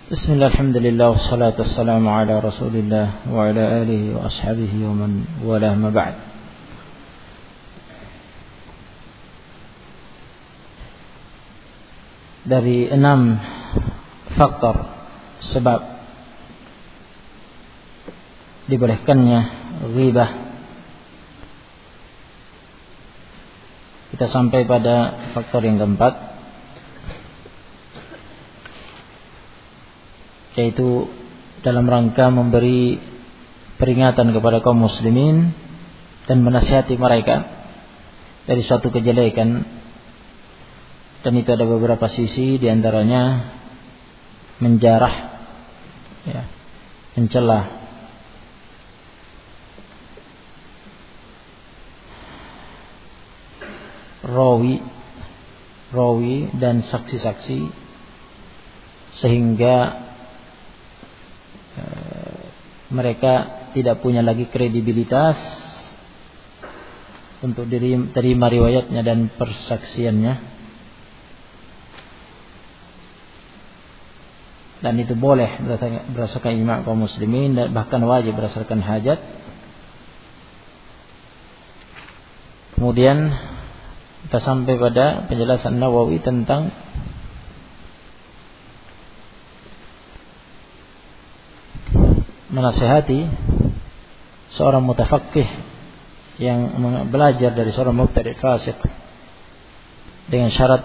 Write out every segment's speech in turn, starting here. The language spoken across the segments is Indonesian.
Bismillah, alhamdulillah, wassalatu wassalamu ala rasulillah wa ala alihi wa ashabihi wa man walah ma ba'd. Dari 6 faktor sebab dibolehkannya ghibah, kita sampai pada faktor yang keempat, yaitu dalam rangka memberi peringatan kepada kaum muslimin dan menasihati mereka dari suatu kejelekan. Dan itu ada beberapa sisi, diantaranya menjarah, mencela rawi dan saksi-saksi, sehingga mereka tidak punya lagi kredibilitas untuk terima riwayatnya dan persaksiannya. Dan itu boleh berdasarkan ijma' kaum muslimin, dan bahkan wajib berdasarkan hajat. Kemudian kita sampai pada penjelasan Nawawi tentang menasihati seorang mutafaqqih yang belajar dari seorang mubtadi' fasik dengan syarat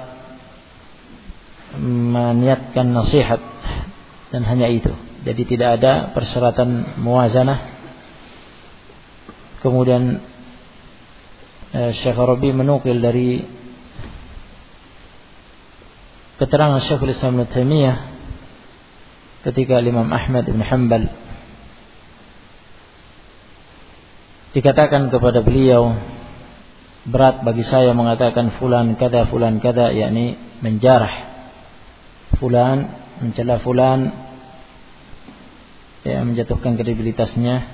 meniatkan nasihat dan hanya itu. Jadi tidak ada persyaratan muwazanah. Kemudian Syekh Rabi menukil dari keterangan Syekhul Islam Ibnu Taimiyah ketika Imam Ahmad bin Hanbal dikatakan kepada beliau, berat bagi saya mengatakan fulan kada, yakni menjarah fulan, mencela fulan, menjatuhkan kredibilitasnya.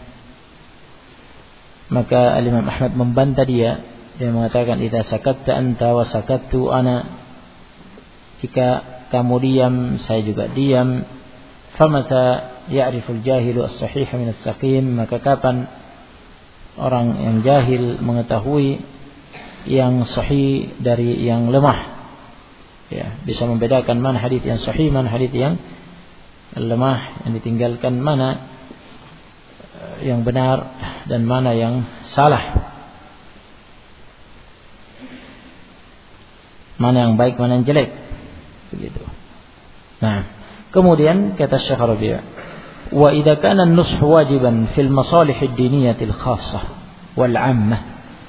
Maka Imam Ahmad membantah dia mengatakan, idza sakatta anta wa sakattu ana, jika kamu diam saya juga diam. Famata ya'riful jahilu as-sahiha min as-saqim, maka kapan orang yang jahil mengetahui yang sahih dari yang lemah, bisa membedakan mana hadis yang sahih, mana hadis yang lemah, yang ditinggalkan mana yang benar dan mana yang salah, mana yang baik, mana yang jelek, begitu. Nah, kemudian kata Syekh Rabi', wa idza kana an-nush wajiban fil masalih ad-diniyah al-khassah wal 'ammah,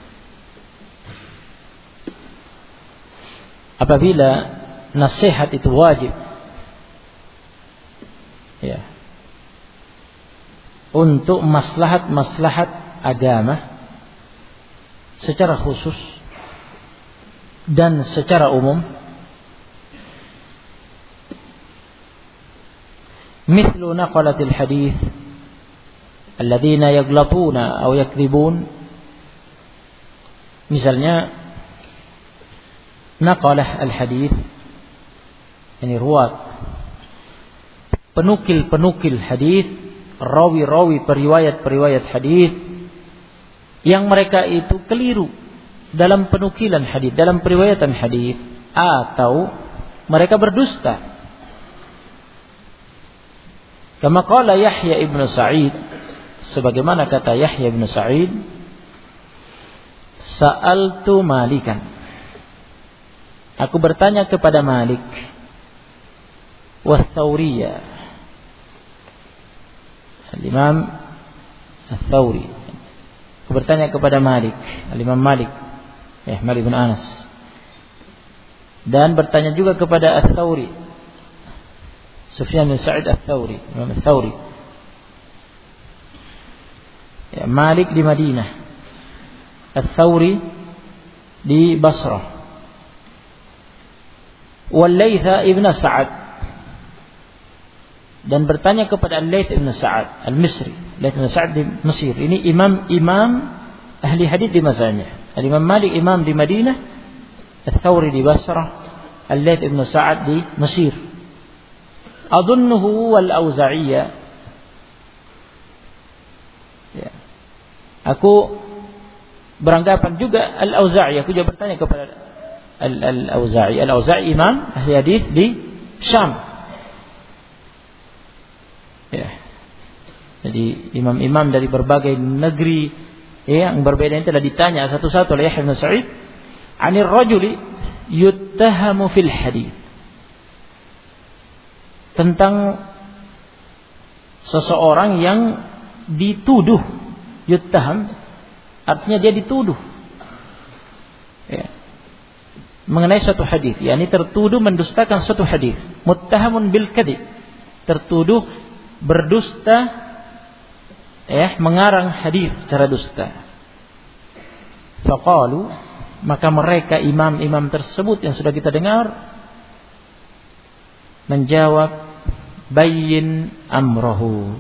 apabila nasihat itu wajib untuk maslahat agama secara khusus dan secara umum, مثل نقلة الحديث الذين يغلطون أو يكذبون. Misalnya naqalah al-hadith, ini ruwat, penukil hadis, rawi periwayat hadis yang mereka itu keliru dalam penukilan hadis, dalam periwayatan hadis, atau mereka berdusta. Kama qala Yahya ibn Sa'id, sebagaimana kata Yahya ibn Sa'id, sa'altu Malikan, aku bertanya kepada Malik, wa Thawriyah, Al-Imam Al-Thawri, aku bertanya kepada Malik, Al-Imam Malik, Malik bin Anas, dan bertanya juga kepada Al-Thawri, Sufyan bin Sa'id Al-Thawri, Imam Al-Thawri. Malik di Madinah, Al-Thawri di Basrah. Wal-Laits ibn Sa'ad, dan bertanya kepada Al-Laits ibn Sa'ad Al-Misri. Laits ibn Sa'ad di Mesir. Ini imam ahli hadis di masanya. Al-Imam Malik imam di Madinah, Al-Thawri di Basrah, Al-Laits ibn Sa'ad di Mesir. adunnuhu wal Auza'iyyah. Ya. Aku beranggapan juga Al-Auza'i. Aku juga bertanya kepada Al-Auza'i. Al-Auza'i imam ahli hadis di Syam. Ya. Jadi imam-imam dari berbagai negeri yang berbeda ini telah ditanya satu-satu oleh Yahya bin Sa'id, "Anir rajuli yuttahamu fil hadis." Tentang seseorang yang dituduh, yuttaham artinya dia dituduh. Ya. Mengenai suatu hadis, yakni tertuduh mendustakan suatu hadis. Muttahamun bil kadhib, tertuduh berdusta, ya, mengarang hadis secara dusta. Faqalu, maka mereka imam-imam tersebut yang sudah kita dengar menjawab, bayyin amrahu.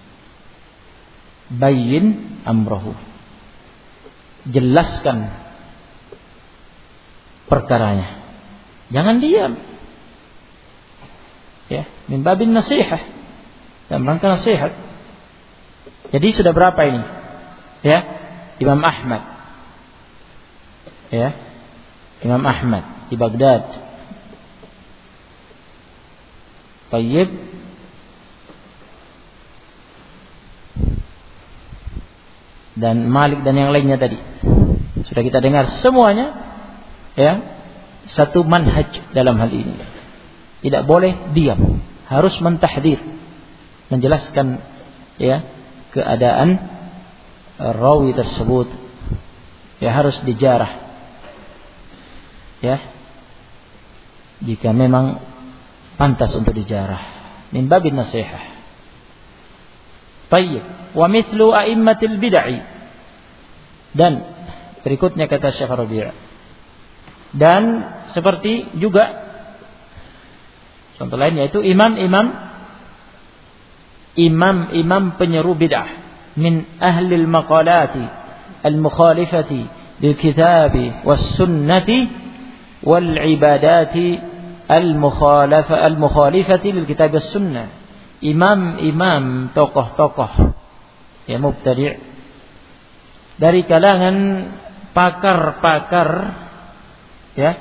Bayyin amrahu. Jelaskan perkaranya. Jangan diam. Ya, min babin nasihah. Dan rangka nasihat. Jadi sudah berapa ini? Ya, Imam Ahmad. Ya, Imam Ahmad di Baghdad. Tayyib. Dan Malik dan yang lainnya tadi. Sudah kita dengar semuanya, ya, satu manhaj dalam hal ini. Tidak boleh diam, harus mentahdir, menjelaskan, ya, keadaan rawi tersebut. Ya, harus dijarah. Ya, jika memang pantas untuk dijarah. Min babin nasihah. Tayyib. Wa mithlu a'immatil bid'ah. Dan berikutnya kata Syekh Rabi'. Dan seperti juga contoh lain yaitu imam penyeru bid'ah min ahli al-maqalati al-mukhalifati lil kitabi was sunnati wal ibadati al-mukhalifati lil kitabi was sunnah. Imam-imam, tokoh-tokoh ya mubtadi' dari kalangan pakar-pakar, ya,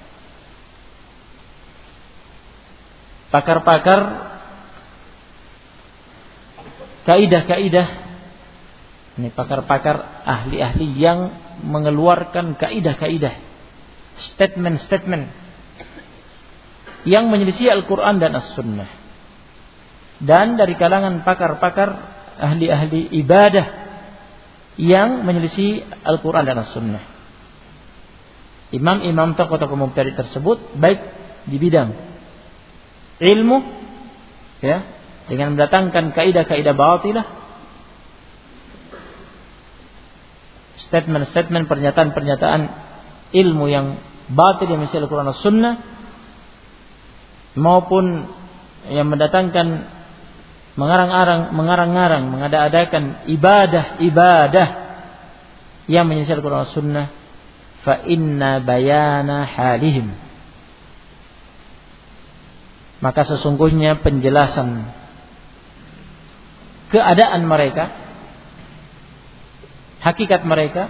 pakar-pakar kaidah-kaidah. Ini pakar-pakar, ahli-ahli yang mengeluarkan kaidah-kaidah, statement-statement yang menyelisih Al-Quran dan As-Sunnah. Dan dari kalangan pakar-pakar ahli-ahli ibadah yang menyelisih Al-Quran dan As-Sunnah. Imam-imam tokoh-tokoh mubtadi' tersebut baik di bidang ilmu, ya, dengan mendatangkan kaidah-kaidah batilah, statement-statement, pernyataan-pernyataan ilmu yang batil yang menyelisih Al-Quran dan As-Sunnah, maupun yang mendatangkan mengarang-arang, mengada-adakan ibadah yang menyelisih Al-Quran dan Sunnah, fa inna bayana halihim, maka sesungguhnya penjelasan keadaan mereka, hakikat mereka,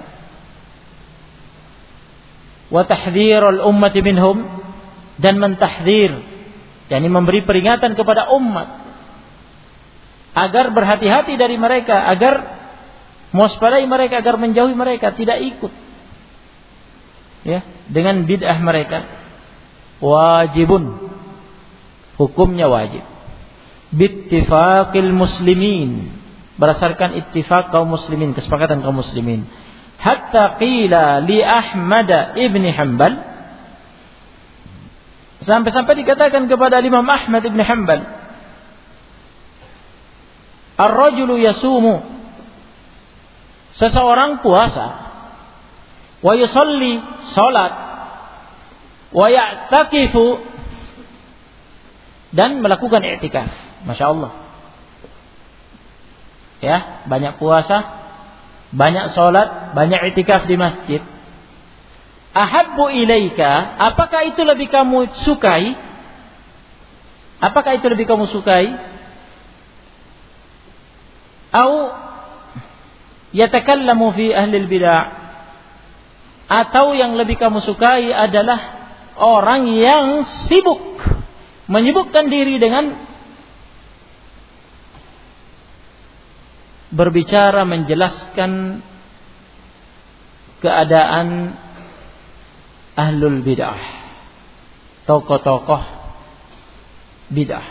wa tahdhirul ummati minhum, dan mentahdzir, yakni memberi peringatan kepada umat agar berhati-hati dari mereka, agar mewaspadai mereka, agar menjauhi mereka, tidak ikut, ya, dengan bid'ah mereka. Wajibun, hukumnya wajib. Bittifaqil muslimin, berdasarkan ittifaq kaum muslimin, kesepakatan kaum muslimin. Hatta qila li Ahmad ibn Hanbal, sampai-sampai dikatakan kepada Imam Ahmad ibn Hanbal, ar-rajulu yasumu, seseorang puasa, wa yusalli, salat, wa ya'takifu, dan melakukan i'tikaf. Masya Allah, ya, banyak puasa, banyak salat, banyak i'tikaf di masjid. Ahabbu ilaika, apakah itu lebih kamu sukai? Apakah itu lebih kamu sukai? Atau yatakallamu fi ahli bid'ah? Atau yang lebih kamu sukai adalah orang yang sibuk menyibukkan diri dengan berbicara, menjelaskan keadaan ahlul bid'ah, tokoh-tokoh bid'ah.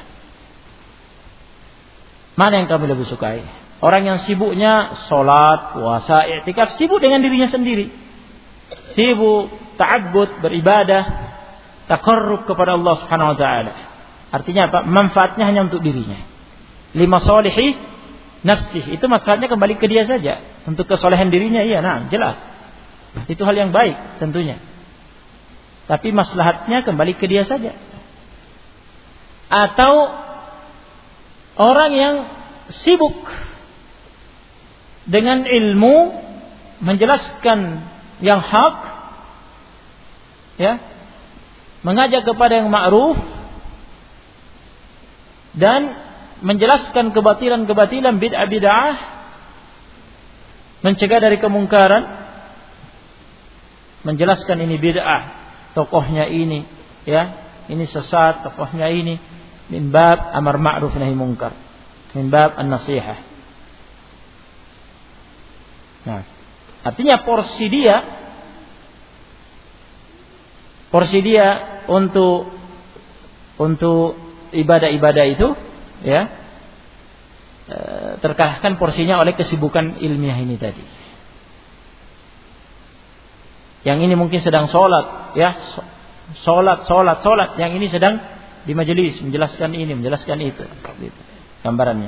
Mana yang kamu lebih sukai? Orang yang sibuknya sholat, puasa, i'tikaf, sibuk dengan dirinya sendiri, sibuk ta'abbud, beribadah, taqarrub kepada Allah Subhanahu wa taala. Artinya apa? Manfaatnya hanya untuk dirinya. Lima solihi nafsih, itu masalahnya kembali ke dia saja. Untuk kesolehan dirinya, iya, nah, jelas. Itu hal yang baik tentunya. Tapi maslahatnya kembali ke dia saja. Atau orang yang sibuk dengan ilmu, menjelaskan yang hak, ya, mengajak kepada yang ma'ruf, dan menjelaskan kebatilan-kebatilan bid'ah-bid'ah, mencegah dari kemungkaran, menjelaskan ini bid'ah, tokohnya ini, ya, ini sesat, tokohnya ini, min bab amar ma'ruf nahi munkar, min bab an-nasihah. Nah, artinya porsi dia untuk ibadah-ibadah itu, ya, terkalahkan porsinya oleh kesibukan ilmiah ini tadi. Yang ini mungkin sedang sholat, ya, sholat. Yang ini sedang di majelis menjelaskan ini, menjelaskan itu, gitu, gambarannya.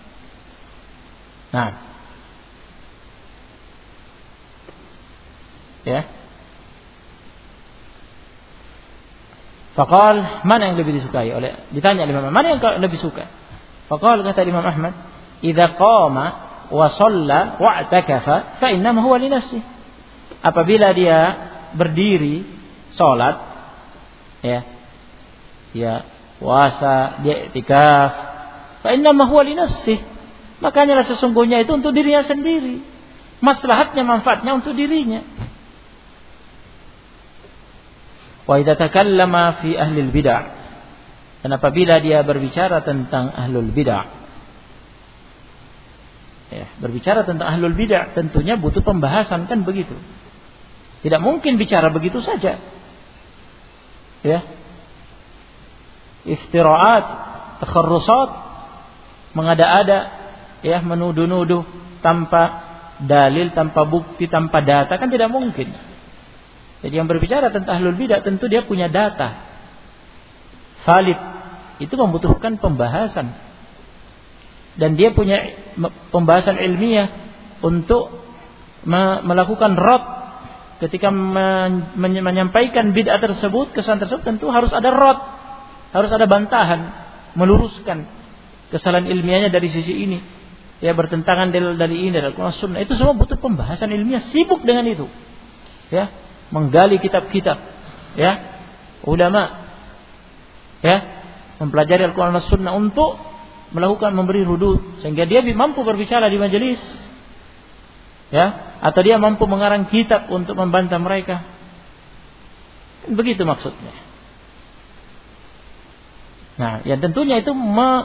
Nah, ya. Faqal, mana yang lebih disukai? Ditanya Imam, mana yang lebih suka? Faqal, kata Imam Ahmad, idza qama wa shalla wa i'takafa fa innama huwa li nafsihi. Apabila dia berdiri salat, ya, puasa, dia i'tikaf, fa innama huwa li nafsihi. Makanya sesungguhnya itu untuk dirinya sendiri. Maslahatnya, manfaatnya untuk dirinya. Wa idza takallama fi ahli bid'ah, dan apabila dia berbicara tentang ahlul bid'ah, ya, berbicara tentang ahlul bid'ah tentunya butuh pembahasan, kan begitu. Tidak mungkin bicara begitu saja, ya. Iftira'at, takharrusat, mengada-ada, ya, menuduh-nuduh tanpa dalil, tanpa bukti, tanpa data, kan tidak mungkin. Jadi yang berbicara tentang ahlul bidah tentu dia punya data valid. Itu membutuhkan pembahasan. Dan dia punya pembahasan ilmiah untuk melakukan rad. Ketika menyampaikan bid'ah tersebut, kesalahan tersebut, tentu harus ada rad, harus ada bantahan, meluruskan kesalahan ilmiahnya dari sisi ini, ya, bertentangan dari ini, dari Al-Quran Sunnah. Itu semua butuh pembahasan ilmiah, sibuk dengan itu, ya, menggali kitab-kitab, ya, ulama, ya, mempelajari Al-Quran Sunnah untuk melakukan, memberi rudud, sehingga dia mampu berbicara di majelis, ya, atau dia mampu mengarang kitab untuk membantah mereka. Begitu maksudnya. Nah, ya tentunya itu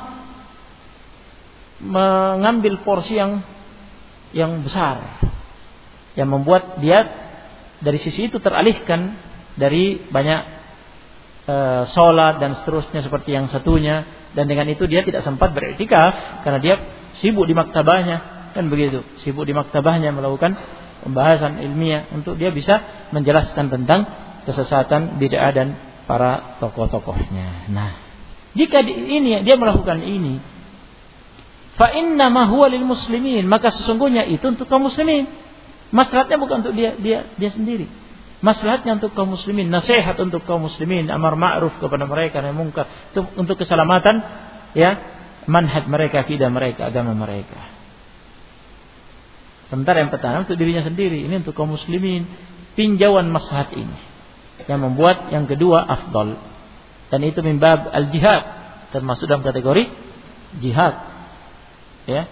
mengambil porsi yang besar, yang membuat dia dari sisi itu teralihkan dari banyak sholat dan seterusnya seperti yang satunya, dan dengan itu dia tidak sempat beriktikaf karena dia sibuk di maktabahnya, kan begitu, sibuk di maktabahnya melakukan pembahasan ilmiah untuk dia bisa menjelaskan tentang kesesatan bid'ah dan para tokoh-tokohnya. Nah, jika ini dia melakukan ini, fa inna ma huwa lil muslimin, maka sesungguhnya itu untuk kaum muslimin. Maslahatnya bukan untuk dia sendiri. Maslahatnya untuk kaum muslimin, nasihat untuk kaum muslimin, amar ma'ruf kepada mereka, nahi munkar, untuk keselamatan, ya, manhaj mereka, akidah mereka, agama mereka. Sementara yang pertama untuk dirinya sendiri, ini untuk kaum muslimin. Tinjauan maslahat ini yang membuat yang kedua afdal, dan itu min bab al-jihad, termasuk dalam kategori jihad. Ya.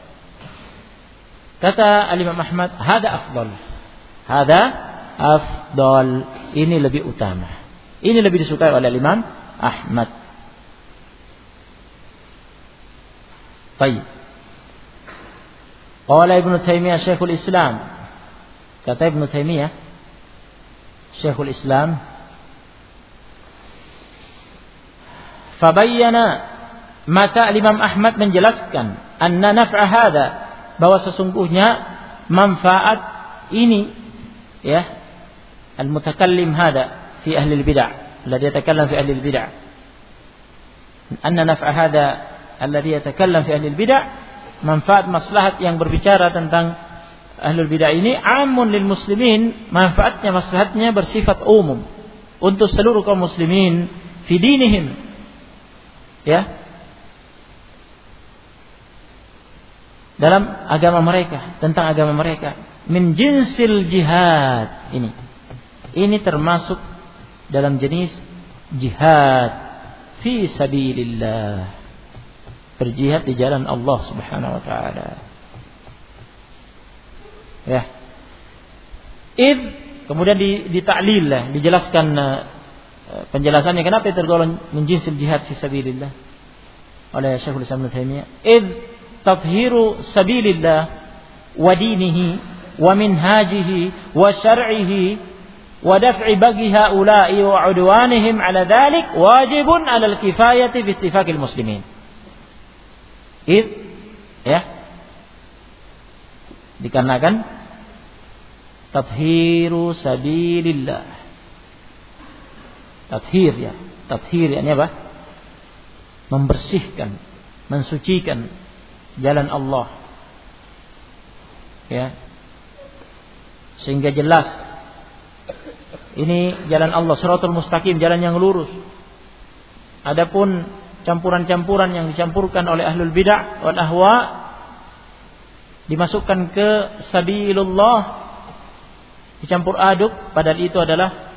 Kata Al-Imam Ahmad, hada afdal. Hada afdal. Ini lebih utama. Ini lebih disukai oleh Imam Ahmad. Baik. Qala Ibnu Taimiyah Syekhul Islam. Kata Ibnu Taimiyah Syekhul Islam, fabayyana, maka Imam Ahmad menjelaskan, anna naf'a hada, bahwa sesungguhnya manfaat ini, ya, al-mutakallim hada fi ahli al-bid'ah, alladhi yatakallam fi ahli al-bid'ah, anna naf'a hada alladhi yatakallam fi ahli al-bid'ah, manfaat maslahat yang berbicara tentang ahlul bidah ini amun lil muslimin, manfaatnya maslahatnya bersifat umum untuk seluruh kaum muslimin fi dinihim, ya, dalam agama mereka, tentang agama mereka, min jinsil jihad, ini termasuk dalam jenis jihad fi sabilillah, berjihad di jalan Allah Subhanahu wa taala. Ya. Kemudian ditaklil lah, dijelaskan penjelasannya kenapa tergolong min jinsil jihad fi sabilillah oleh Syekhul Islam Ibnu Taimiyah. Tathhiru sabilillah wa dinihi wa minhajihi wa syar'ihi wa daf'i bagi haula'i wa 'udwanihim 'ala dhalik wajibun 'ala al-kifayati bi ittifaqil muslimin. Ya. Dikarenakan tathhiru sabilillah. Tathhir, ya. Tathhir ini apa? Membersihkan, mensucikan jalan Allah. Ya. Sehingga jelas ini jalan Allah, shiratal mustaqim, jalan yang lurus. Adapun campuran-campuran yang dicampurkan oleh ahlul bid'ah wal ahwa dimasukkan ke sabilullah, dicampur aduk, padahal itu adalah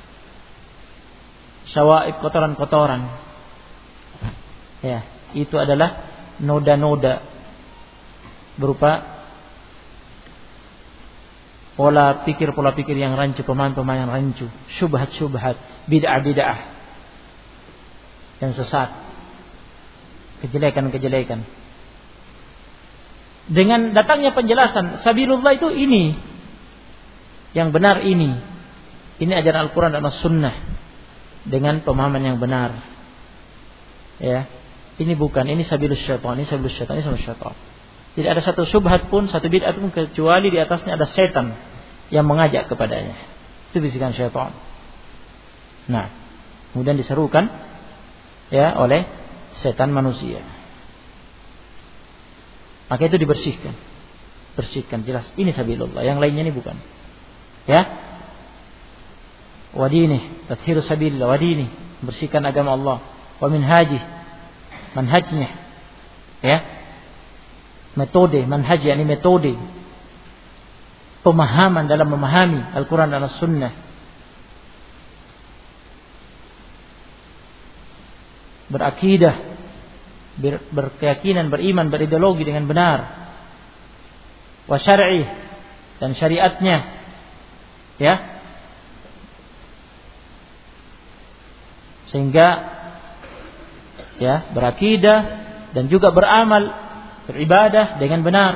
syawaib, kotoran-kotoran. Ya, itu adalah noda-noda berupa pola pikir yang rancu, pemahaman yang rancu, syubhat-syubhat, bid'ah-bid'ah yang sesat, kejelekan-kejelekan. Dengan datangnya penjelasan sabilullah itu ini yang benar, ini ajaran Al-Quran dan As-Sunnah dengan pemahaman yang benar. Ya, ini bukan, ini sabilus syaitan, ini sabilus syaitan, ini sabilus syaitan. Tidak ada satu syubhat pun, satu bid'ah pun kecuali di atasnya ada setan yang mengajak kepadanya. Itu bisikan syaitan. Nah, kemudian diserukan, ya, oleh setan manusia. Maka itu dibersihkan, jelas ini sabilullah, yang lainnya ini bukan. Ya, wadini, tathhiru sabilillah, wadini, bersihkan agama Allah, wa minhaji, manhajnya, ya, metode, manhaj yakni metode, pemahaman dalam memahami Al-Quran dan As-Sunnah. Berakidah, berkeyakinan, beriman, berideologi dengan benar. Wa syar'i, dan syariatnya, ya, sehingga, ya, berakidah dan juga beramal, beribadah dengan benar.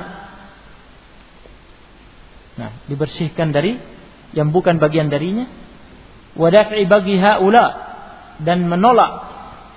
Nah, dibersihkan dari yang bukan bagian darinya. Wa daf'i bagi haula, dan menolak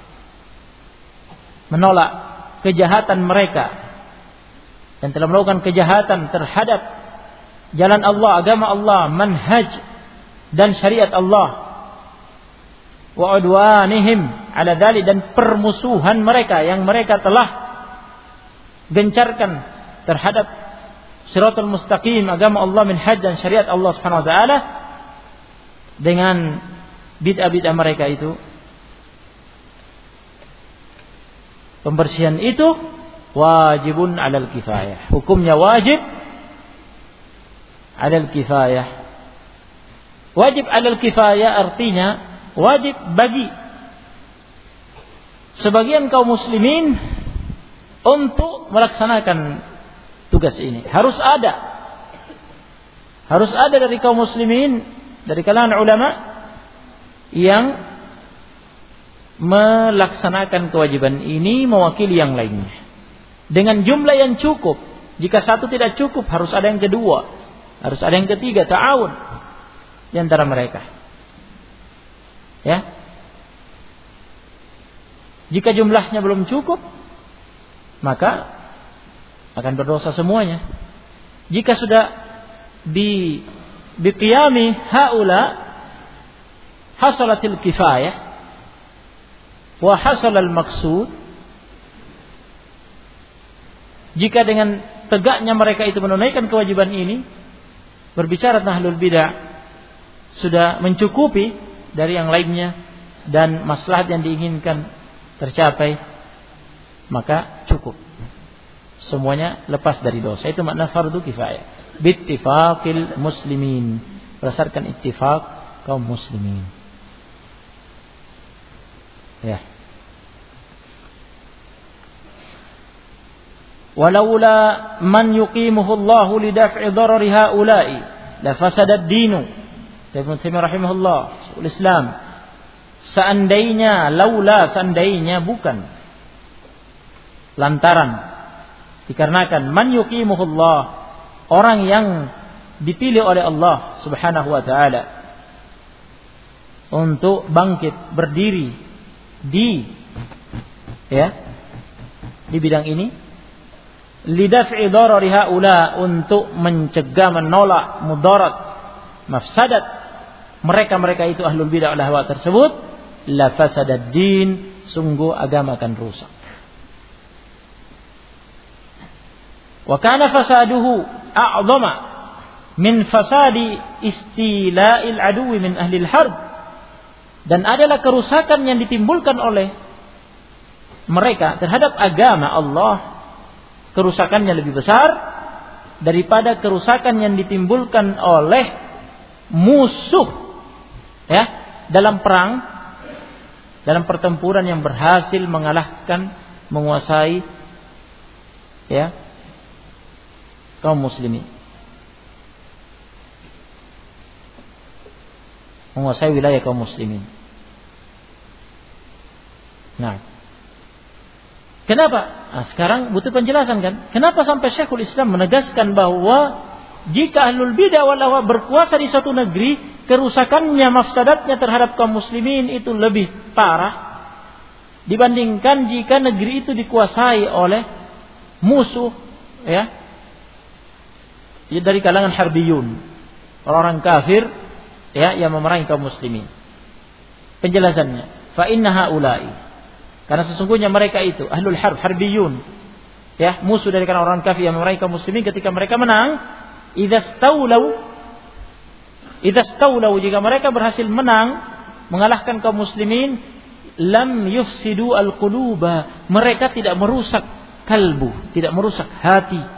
kejahatan mereka dan telah melakukan kejahatan terhadap jalan Allah, agama Allah, manhaj dan syariat Allah. Wa udwanihim 'ala dzalik, dan permusuhan mereka yang mereka telah gencarkan terhadap shiratal mustaqim, agama Allah, manhaj dan syariat Allah Subhanahu wa taala, dengan bid'ah-bid'ah mereka itu. Pembersihan itu wajibun 'alal kifayah. Hukumnya wajib 'alal kifayah. Wajib 'alal kifayah artinya wajib bagi sebagian kaum muslimin untuk melaksanakan tugas ini. Harus ada dari kaum muslimin, dari kalangan ulama yang melaksanakan kewajiban ini mewakili yang lainnya dengan jumlah yang cukup. Jika satu tidak cukup, harus ada yang kedua, harus ada yang ketiga, ta'awun di antara mereka. Ya. Jika jumlahnya belum cukup, maka akan berdosa semuanya. Jika sudah biqiyami haula hasalatil kifayah wa hasalal maqsud. Jika dengan tegaknya mereka itu menunaikan kewajiban ini, berbicara tentang ahlul bidah sudah mencukupi dari yang lainnya dan maslahat yang diinginkan tercapai, maka cukup. Semuanya lepas dari dosa. Itu makna fardu kifayah. Bittifaqil muslimin. Berdasarkan ittifaq kaum muslimin. Ya. Walaula man yuqimuhu Allahu lidaf'i darari haula'i la fasada ad-dinu. Ibnu Taimiyah rahimahullah, Syekhul Islam. Seandainya bukan lantaran dikarenakan man yuqimuhu Allah, orang yang dipilih oleh Allah Subhanahu wa taala untuk bangkit berdiri di bidang ini, lidaf'i darari haula, untuk mencegah, menolak mudarat, mafsadat mereka itu ahlul bidah wal ahwa tersebut, la fasadad din, sungguh agama akan rusak. Wa kana fasaduhu a'zama min fasadi istila'il aduwi min ahli al-harb, dan adalah kerusakan yang ditimbulkan oleh mereka terhadap agama Allah, kerusakannya lebih besar daripada kerusakan yang ditimbulkan oleh musuh dalam perang, dalam pertempuran yang berhasil mengalahkan, menguasai kaum muslimin, menguasai wilayah kaum muslimin. Nah, kenapa? Sekarang butuh penjelasan kan? Kenapa sampai Syekhul Islam menegaskan bahwa jika ahlul bidah wal ahwa berkuasa di suatu negeri, kerusakannya, mafsadatnya terhadap kaum muslimin itu lebih parah dibandingkan jika negeri itu dikuasai oleh musuh dari kalangan harbiyun, orang-orang kafir yang memerangi kaum muslimin. Penjelasannya, fa inna haula'i, karena sesungguhnya mereka itu ahlul harb, harbiyun, musuh dari kalangan orang kafir yang memerangi kaum muslimin, ketika mereka menang, idza staulau, jika mereka berhasil menang, mengalahkan kaum muslimin, lam yufsidu al-quluba, mereka tidak merusak kalbu, tidak merusak hati.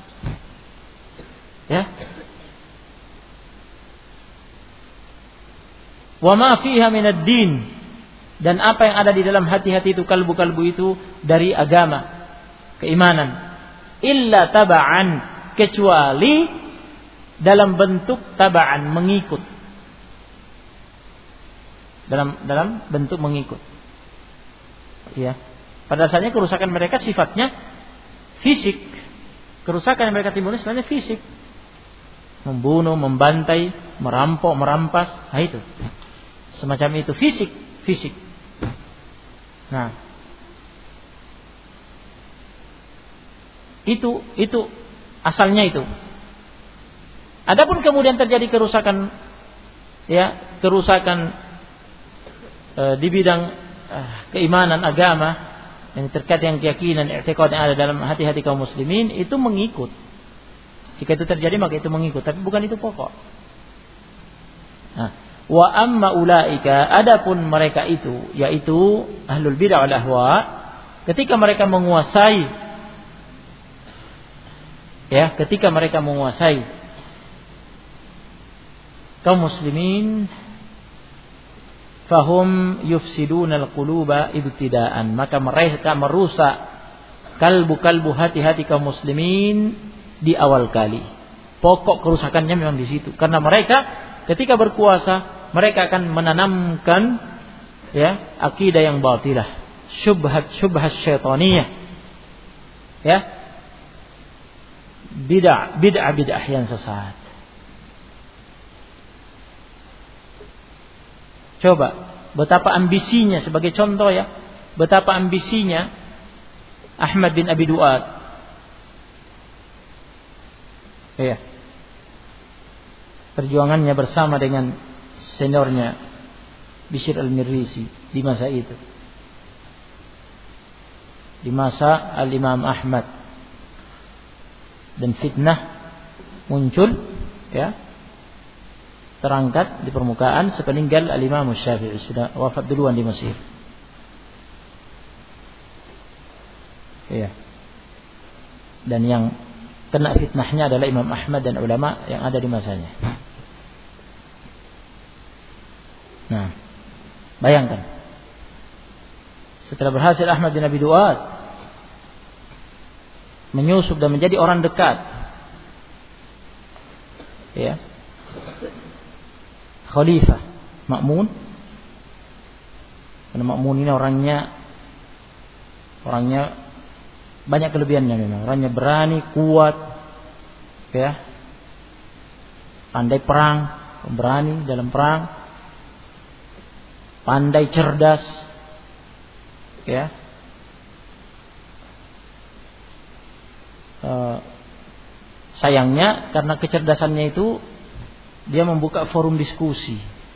Wa ma fiha minad din, dan apa yang ada di dalam hati-hati itu, kalbu-kalbu itu, dari agama, keimanan, illa taba'an, kecuali dalam bentuk taba'an, mengikut, dalam bentuk mengikut. Pada dasarnya kerusakan mereka sifatnya fisik. Kerusakan yang mereka timbulkan sebenarnya fisik. Membunuh, membantai, merampok, merampas, itu semacam itu, fisik. Nah, itu asalnya itu. Adapun kemudian terjadi kerusakan di bidang keimanan, agama, yang terkait dengan keyakinan, i'tiqad yang ada dalam hati-hati kaum muslimin, itu mengikut. Jika itu terjadi maka itu mengikut, tapi bukan itu pokok. Nah, wa amma ulaika, adapun mereka itu, yaitu ahlul bidah wal ahwa, ketika mereka menguasai kaum muslimin, fahum yufsidunal quluba ibtidaan, maka mereka merusak kalbu hati-hati kaum muslimin di awal kali. Pokok kerusakannya memang di situ, karena mereka ketika berkuasa mereka akan menanamkan ya akidah yang batilah, syubhat syaitaniyah, ya, bid'ah yang sesat. Coba betapa ambisinya, sebagai contoh ya, betapa ambisinya Ahmad bin Abi Du'ad. Ya. Perjuangannya bersama dengan seniornya Bishr al-Mirrisi di masa itu. Di masa Al-Imam Ahmad. Dan fitnah muncul ya, terangkat di permukaan sepeninggal Al-Imam Syafi'i, sudah wafat duluan di Mesir. Iya. Dan yang kena fitnahnya adalah Imam Ahmad dan ulama yang ada di masanya. Nah, bayangkan setelah berhasil Ahmad bin Abi Du'ad menyusup dan menjadi orang dekat, ya, Khalifah Ma'mun. Karena Ma'mun ini orangnya banyak kelebihannya memang. Orangnya berani, kuat, ya, pandai perang, berani dalam perang, pandai cerdas, ya. Sayangnya karena kecerdasannya itu dia membuka forum diskusi,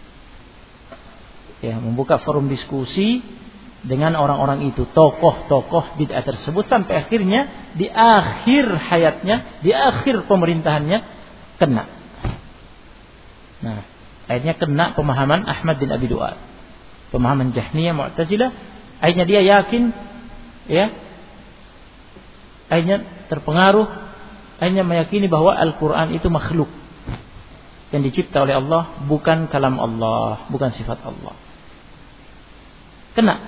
ya, membuka forum diskusi dengan orang-orang itu, tokoh-tokoh bid'ah tersebut, sampai akhirnya di akhir hayatnya, di akhir pemerintahannya kena. Nah, akhirnya kena pemahaman Ahmad bin Abi Du'ad, pemahaman Jahmiyah, Mu'tazilah. Akhirnya dia yakin, ya, akhirnya terpengaruh, akhirnya meyakini bahwa Al-Quran itu makhluk yang dicipta oleh Allah, bukan kalam Allah, bukan sifat Allah. Kena.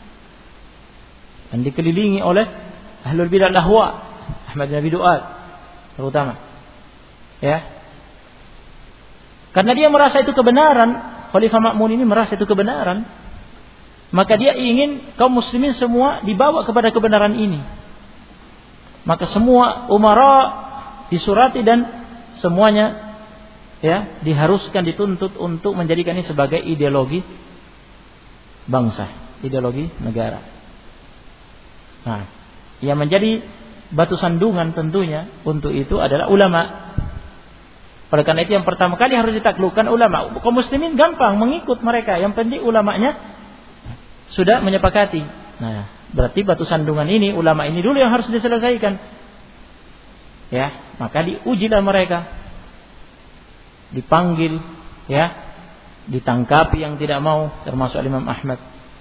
Dan dikelilingi oleh ahlul bidah lahwa, Ahmad bin Abi Du'ad terutama, ya. Karena dia merasa itu kebenaran, Khalifah Ma'mun ini merasa itu kebenaran, maka dia ingin kaum muslimin semua dibawa kepada kebenaran ini. Maka semua umara disurati dan semuanya, ya, diharuskan, dituntut untuk menjadikan ini sebagai ideologi bangsa, ideologi negara. Nah, yang menjadi batu sandungan tentunya untuk itu adalah ulama. Oleh karena itu yang pertama kali harus ditaklukkan ulama. Kaum muslimin gampang mengikut mereka, yang penting ulamanya sudah menyepakati. Nah, berarti batu sandungan ini, ulama ini dulu yang harus diselesaikan. Ya, maka diujilah mereka. Dipanggil, ya, ditangkapi yang tidak mau, termasuk Imam Ahmad.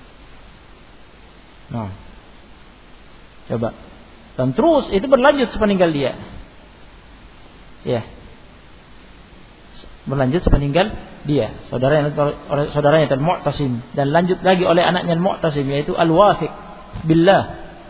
Nah, coba. Dan terus itu berlanjut sepeninggal dia. Ya. Berlanjut sepeninggal dia. Saudaranya Al-Mu'tasim, dan lanjut lagi oleh anaknya Al-Mu'tasim, yaitu Al-Wathiq billah.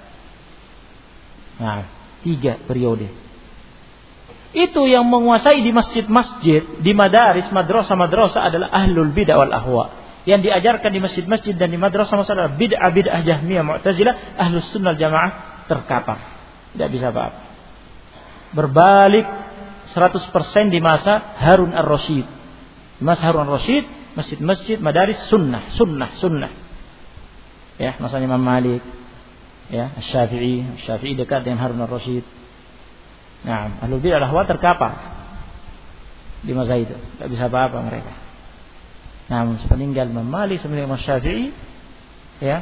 Nah, 3 periode. Itu yang menguasai di masjid-masjid, di madaris, madrasah-madrasah adalah ahlul bid'ah wal ahwa. Yang diajarkan di masjid-masjid dan di madrasah-madrasah bid'ah Jahmiyah, Mu'tazilah, Ahlus Sunnah Jamaah terkapar. Tidak bisa apa-apa. Berbalik 100% di masa Harun ar-Rasyid. Di masa Harun ar-Rasyid, masjid-masjid, madaris sunnah. Ya, masanya Imam Malik, ya, Syafi'i dekat dengan Harun ar-Rasyid. Nah, ahlul bid'ah wal ahwa terkapar di masa itu, tidak bisa apa-apa mereka. Namun sepeninggal Imam Malik, sepeninggal Imam Syafi'i, ya,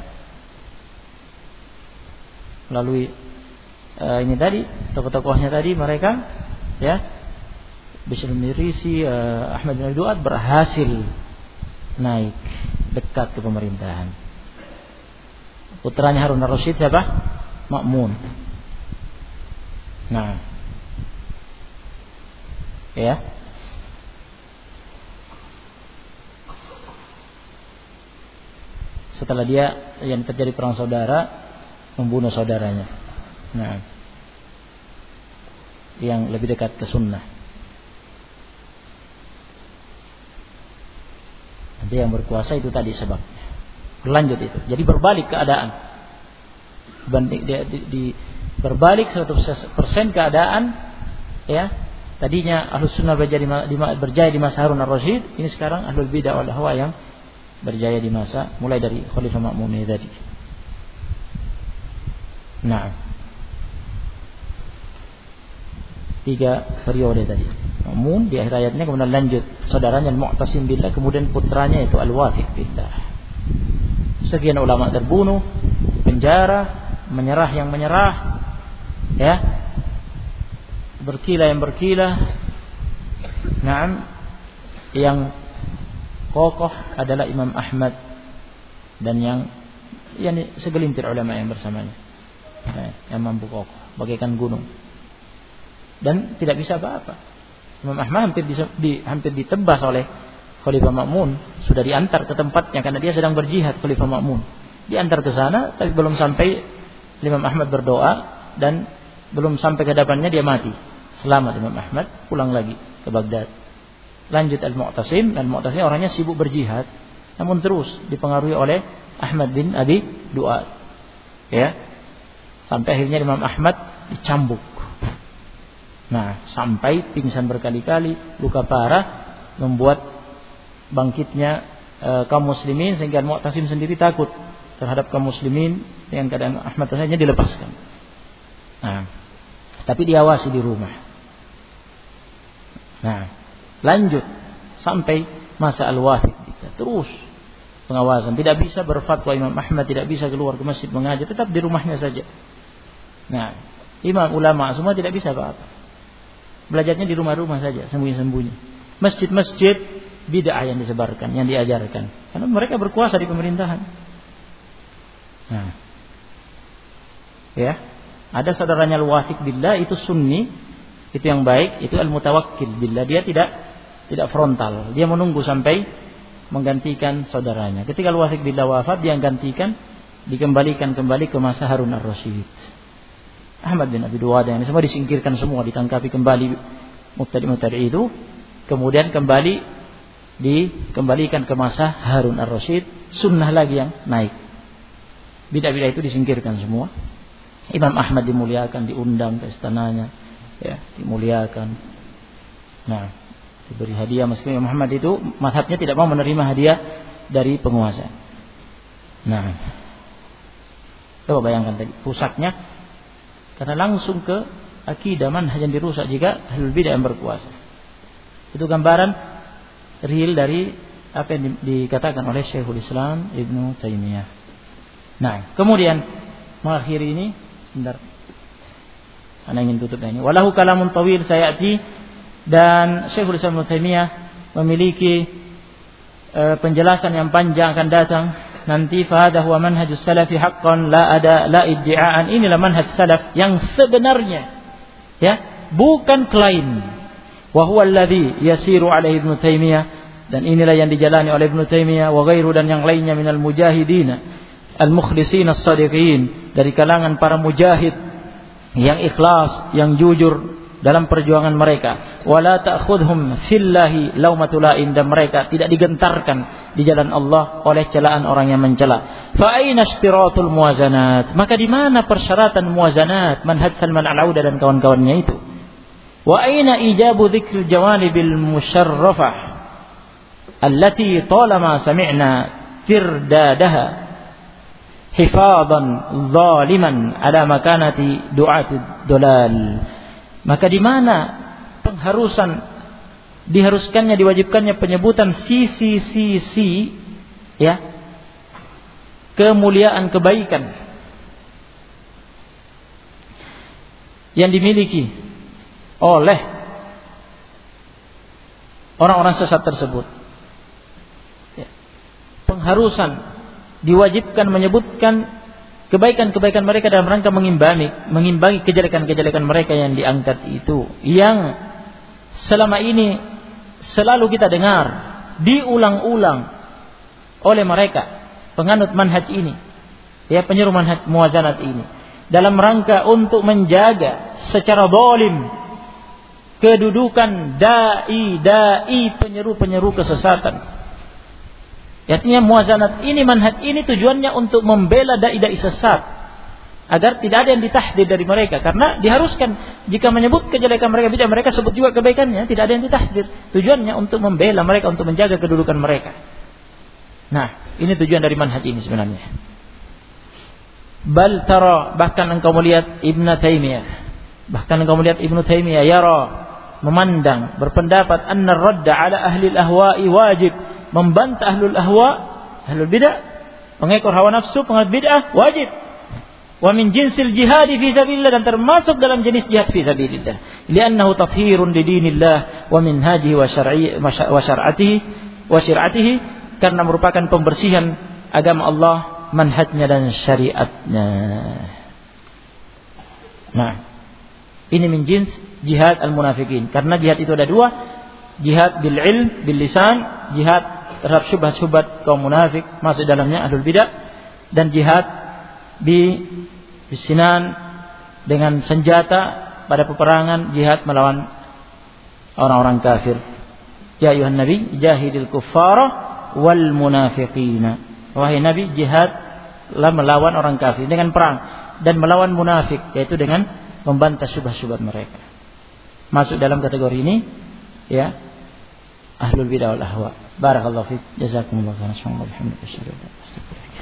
melalui ini tadi tokoh-tokohnya tadi, mereka, ya, Bishr al-Mirrisi, Ahmad bin Abi Du'ad berhasil naik dekat ke pemerintahan. Putranya Harun ar-Rasyid siapa? Ma'mun. Nah, ya. setelah dia yang terjadi perang saudara membunuh saudaranya. Nah, yang lebih dekat ke sunnah. Dia yang berkuasa itu tadi sebabnya. Berlanjut itu. Jadi berbalik keadaan. Berbalik 100% keadaan, ya. Tadinya Ahlus Sunnah berjaya di masa Harun ar-Rasyid, ini sekarang Ahlul Bidah wal Ahwa yang berjaya di masa mulai dari Khalifah Ma'mun tadi. Nah, 3 periode tadi. Ma'mun di akhir ayatnya, kemudian lanjut saudaranya Al-Mu'tasim billah, kemudian putranya itu Al-Wathiq billah. Sekian ulama terbunuh, penjara, menyerah yang menyerah, ya. Berkilah yang berkilah. Naam, yang kokoh adalah Imam Ahmad dan yang segelintir ulama yang bersamanya, yang mampu kokoh bagaikan gunung dan tidak bisa apa-apa. Imam Ahmad hampir ditebas oleh Khalifah Ma'mun, sudah diantar ke tempatnya karena dia sedang berjihad. Khalifah Ma'mun diantar ke sana, tapi belum sampai Imam Ahmad berdoa dan belum sampai ke hadapannya dia mati. Selamat Imam Ahmad, pulang lagi ke Baghdad. Lanjut Al-Mu'tasim. Al-Mu'tasim orangnya sibuk berjihad, namun terus dipengaruhi oleh Ahmad bin Abi Du'ad, ya, sampai akhirnya Imam Ahmad dicambuk. Nah, sampai pingsan berkali-kali, luka parah, membuat bangkitnya kaum muslimin, sehingga Al-Mu'tasim sendiri takut terhadap kaum muslimin dengan keadaan Ahmad tersebut, dilepaskan. Nah, tapi diawasi di rumah. Nah, lanjut sampai masa Al-Wathiq, terus pengawasan. Tidak bisa berfatwa Imam Ahmad, tidak bisa keluar ke masjid mengajar, tetap di rumahnya saja. Nah, imam ulama semua tidak bisa apa-apa. Belajarnya di rumah-rumah saja, sembunyi-sembunyi. Masjid-masjid bid'ah yang disebarkan, yang diajarkan, karena mereka berkuasa di pemerintahan. Nah, ya, ada saudaranya Al-Wathiq billah, itu Sunni, itu yang baik, itu Al-Mutawakkil billah. Dia tidak frontal, dia menunggu sampai menggantikan saudaranya. Ketika Al-Wathiq billah wafat, dia gantikan, dikembalikan kembali ke masa Harun ar-Rasyid. Ahmad bin Abi Du'ad yang semua disingkirkan, semua ditangkapi kembali mubtadi' itu, kemudian dikembalikan ke masa Harun ar-Rasyid. Sunnah lagi yang naik, bid'ah-bid'ah itu disingkirkan semua. Imam Ahmad dimuliakan, diundang ke istananya, ya, dimuliakan. Nah, diberi hadiah, meskipun Imam Ahmad itu mazhabnya tidak mau menerima hadiah dari penguasa. Nah, coba bayangkan tadi rusaknya, karena langsung ke akidah, manhaj yang dirusak jika ahlul bidah yang berkuasa. Itu gambaran real dari apa yang dikatakan oleh Syekhul Islam Ibnu Taimiyah. Nah, kemudian mengakhiri ini, sebentar, ana ingin tutup ini. Walahu kalamun tawil sayati, dan Syekhul Islam Ibnu Taimiyah memiliki penjelasan yang panjang akan datang nanti. Fa hadha huwa manhajus salafi haqqan la iddi'aan. Inilah manhaj salaf yang sebenarnya, ya, bukan klaim. Wa huwa alladhi yasiru alaihi Ibnu Taimiyah, dan inilah yang dijalani oleh Ibnu Taimiyah wa ghairu, dan yang lainnya minal mujahidin al-mukhlisin as-sadiqin, dari kalangan para mujahid yang ikhlas, yang jujur dalam perjuangan mereka. Wala ta'khudhum fillahi laumatul lain, dan mereka tidak digentarkan di jalan Allah oleh celaan orang yang mencela. Fa aina ishtiratul muwazanat, maka di mana persyaratan muwazanat manhaj Salman Al-Auda dan kawan-kawannya itu? Wa aina ijabu dzikril jawanibil musyarrafah allati talama sami'na tirdadaha hifadan zaliman ala makanati du'atid dolal. Maka di mana diharuskannya, diwajibkannya penyebutan sisi-sisi, ya, kemuliaan kebaikan yang dimiliki oleh orang-orang sesat tersebut. Ya. Pengharusan diwajibkan menyebutkan kebaikan-kebaikan mereka dalam rangka mengimbangi kejelekan-kejelekan mereka yang diangkat itu, yang selama ini selalu kita dengar diulang-ulang oleh mereka penganut manhaj ini, ya, penyuruh manhaj muwazanat ini, dalam rangka untuk menjaga secara zalim kedudukan dai penyeru kesesatan. Artinya muwazanat ini, manhaj ini tujuannya untuk membela dai sesat, agar tidak ada yang ditahdir dari mereka, karena diharuskan jika menyebut kejelekan mereka, bid'ah mereka sebut juga kebaikannya, tidak ada yang ditahdir. Tujuannya untuk membela mereka, untuk menjaga kedudukan mereka. Nah, ini tujuan dari manhaj ini sebenarnya. Bal tara, bahkan engkau melihat Ibnu Taimiyah yara, memandang, berpendapat anna radda ala ahli al-ahwa'i wajib, membantah ahlul ahwa, ahlul bid'ah, pengekor hawa nafsu, penganut bid'ah, wajib. Wa min jinsil jihad fi sabilillah, dan termasuk dalam jenis jihad fi sabilillah, li'annahu tathhirun li dinillah wa minhajihi wa syar'atihi, karena merupakan pembersihan agama Allah, manhajnya dan syariatnya. Nah, ini min jins jihad al-munafikin, karena jihad itu ada dua, jihad bil ilm, bil lisan, jihad terhadap syubhat-syubhat kaum munafik, masuk dalamnya ahlul bidah, dan jihad bisinan, dengan senjata pada peperangan, jihad melawan orang-orang kafir. Ya ayuhan nabi jahidil kuffara wal munafiqina, wahai nabi, jihadlah melawan orang kafir dengan perang, dan melawan munafik, yaitu dengan membantah syubhat-syubhat mereka. Masuk dalam kategori ini, ya, ahlul bidah wal ahwa. Barakallahu fiik, jazakumullahu khairan.